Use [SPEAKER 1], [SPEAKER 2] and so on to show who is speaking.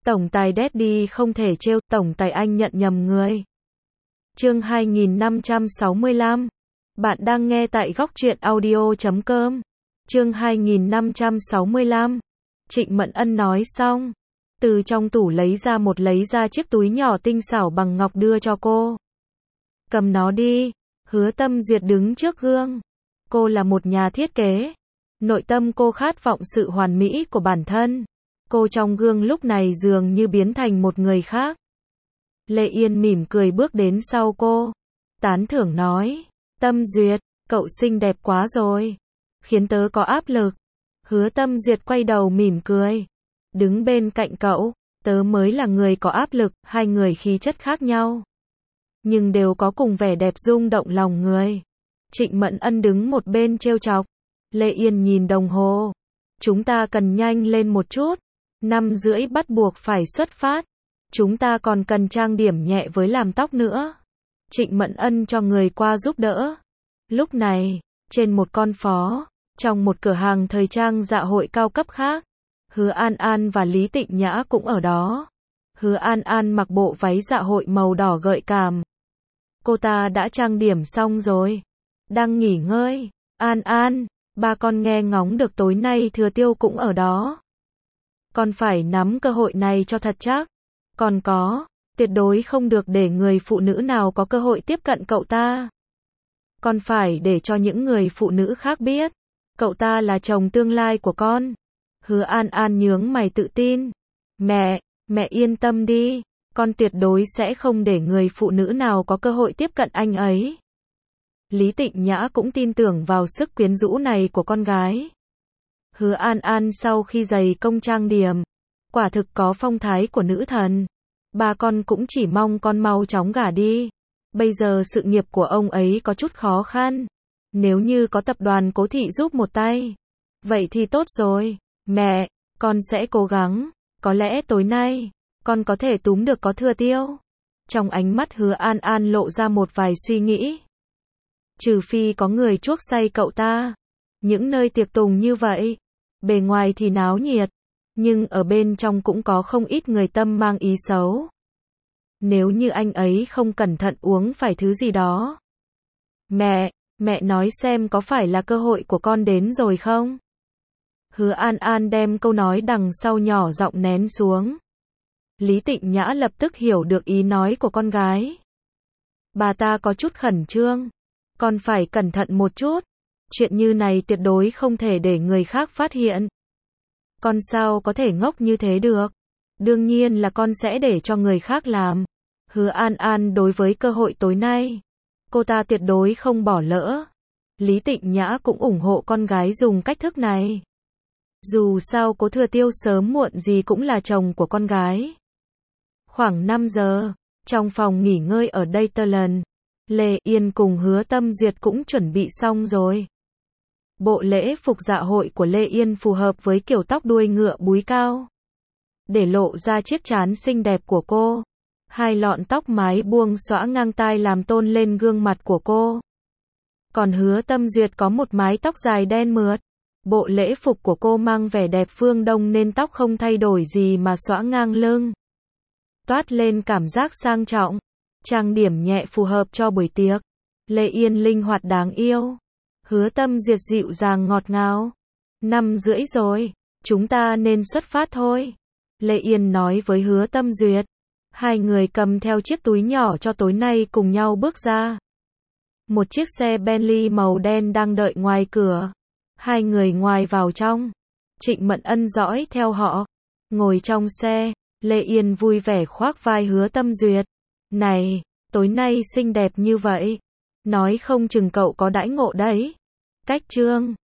[SPEAKER 1] Tổng tài Daddy không thể trêu, tổng tài anh nhận nhầm người. Chương 2565. Bạn đang nghe tại góc truyện audio.com. Chương 2565. Trịnh Mẫn Ân nói xong, từ trong tủ lấy ra chiếc túi nhỏ tinh xảo bằng ngọc đưa cho cô. Cầm nó đi. Hứa Tâm Duyệt đứng trước gương. Cô là một nhà thiết kế. Nội tâm cô khát vọng sự hoàn mỹ của bản thân. Cô trong gương lúc này dường như biến thành một người khác. Lê Yên mỉm cười bước đến sau cô. Tán thưởng nói. Tâm Duyệt, cậu xinh đẹp quá rồi. Khiến tớ có áp lực. Hứa Tâm Duyệt quay đầu mỉm cười. Đứng bên cạnh cậu, tớ mới là người có áp lực, hai người khí chất khác nhau. Nhưng đều có cùng vẻ đẹp rung động lòng người. Trịnh Mẫn Ân đứng một bên trêu chọc. Lê Yên nhìn đồng hồ. Chúng ta cần nhanh lên một chút. 5:30 bắt buộc phải xuất phát. Chúng ta còn cần trang điểm nhẹ với làm tóc nữa. Trịnh Mẫn Ân cho người qua giúp đỡ. Lúc này, trên một con phố, trong một cửa hàng thời trang dạ hội cao cấp khác, Hứa An An và Lý Tịnh Nhã cũng ở đó. Hứa An An mặc bộ váy dạ hội màu đỏ gợi cảm. Cô ta đã trang điểm xong rồi. Đang nghỉ ngơi. An An, ba con nghe ngóng được tối nay Thừa Tiêu cũng ở đó. Con phải nắm cơ hội này cho thật chắc. Còn có, tuyệt đối không được để người phụ nữ nào có cơ hội tiếp cận cậu ta. Con phải để cho những người phụ nữ khác biết, cậu ta là chồng tương lai của con. Hứa An An nhướng mày tự tin. Mẹ yên tâm đi, con tuyệt đối sẽ không để người phụ nữ nào có cơ hội tiếp cận anh ấy. Lý Tịnh Nhã cũng tin tưởng vào sức quyến rũ này của con gái. Hứa An An sau khi dày công trang điểm, quả thực có phong thái của nữ thần. Ba con cũng chỉ mong con mau chóng gả đi. Bây giờ sự nghiệp của ông ấy có chút khó khăn. Nếu như có tập đoàn Cố Thị giúp một tay, vậy thì tốt rồi. Mẹ, con sẽ cố gắng. Có lẽ tối nay, con có thể túm được có Thừa Tiêu. Trong ánh mắt Hứa An An lộ ra một vài suy nghĩ. Trừ phi có người chuốc say cậu ta. Những nơi tiệc tùng như vậy, bề ngoài thì náo nhiệt, nhưng ở bên trong cũng có không ít người tâm mang ý xấu. Nếu như anh ấy không cẩn thận uống phải thứ gì đó. Mẹ nói xem có phải là cơ hội của con đến rồi không? Hứa An An đem câu nói đằng sau nhỏ giọng nén xuống. Lý Tịnh Nhã lập tức hiểu được ý nói của con gái. Bà ta có chút khẩn trương. Con phải cẩn thận một chút. Chuyện như này tuyệt đối không thể để người khác phát hiện. Con sao có thể ngốc như thế được? Đương nhiên là con sẽ để cho người khác làm. Hứa An An đối với cơ hội tối nay, cô ta tuyệt đối không bỏ lỡ. Lý Tịnh Nhã cũng ủng hộ con gái dùng cách thức này. Dù sao Cố Thừa Tiêu sớm muộn gì cũng là chồng của con gái. Khoảng 5 giờ, trong phòng nghỉ ngơi ở Dayton, Lê Yên cùng Hứa Tâm Duyệt cũng chuẩn bị xong rồi. Bộ lễ phục dạ hội của Lê Yên phù hợp với kiểu tóc đuôi ngựa búi cao, để lộ ra chiếc trán xinh đẹp của cô. Hai lọn tóc mái buông xõa ngang tai làm tôn lên gương mặt của cô. Còn Hứa Tâm Duyệt có một mái tóc dài đen mượt. Bộ lễ phục của cô mang vẻ đẹp phương Đông nên tóc không thay đổi gì mà xõa ngang lưng, toát lên cảm giác sang trọng. Trang điểm nhẹ phù hợp cho buổi tiệc. Lê Yên linh hoạt đáng yêu. Hứa Tâm Duyệt dịu dàng ngọt ngào. 5:30 rồi, chúng ta nên xuất phát thôi. Lê Yên nói với Hứa Tâm Duyệt. Hai người cầm theo chiếc túi nhỏ cho tối nay cùng nhau bước ra. Một chiếc xe Bentley màu đen đang đợi ngoài cửa. Hai người ngoài vào trong. Trịnh Mẫn Ân dõi theo họ. Ngồi trong xe, Lê Yên vui vẻ khoác vai Hứa Tâm Duyệt. Này, tối nay xinh đẹp như vậy. Nói không chừng cậu có đãi ngộ đấy. Cách chương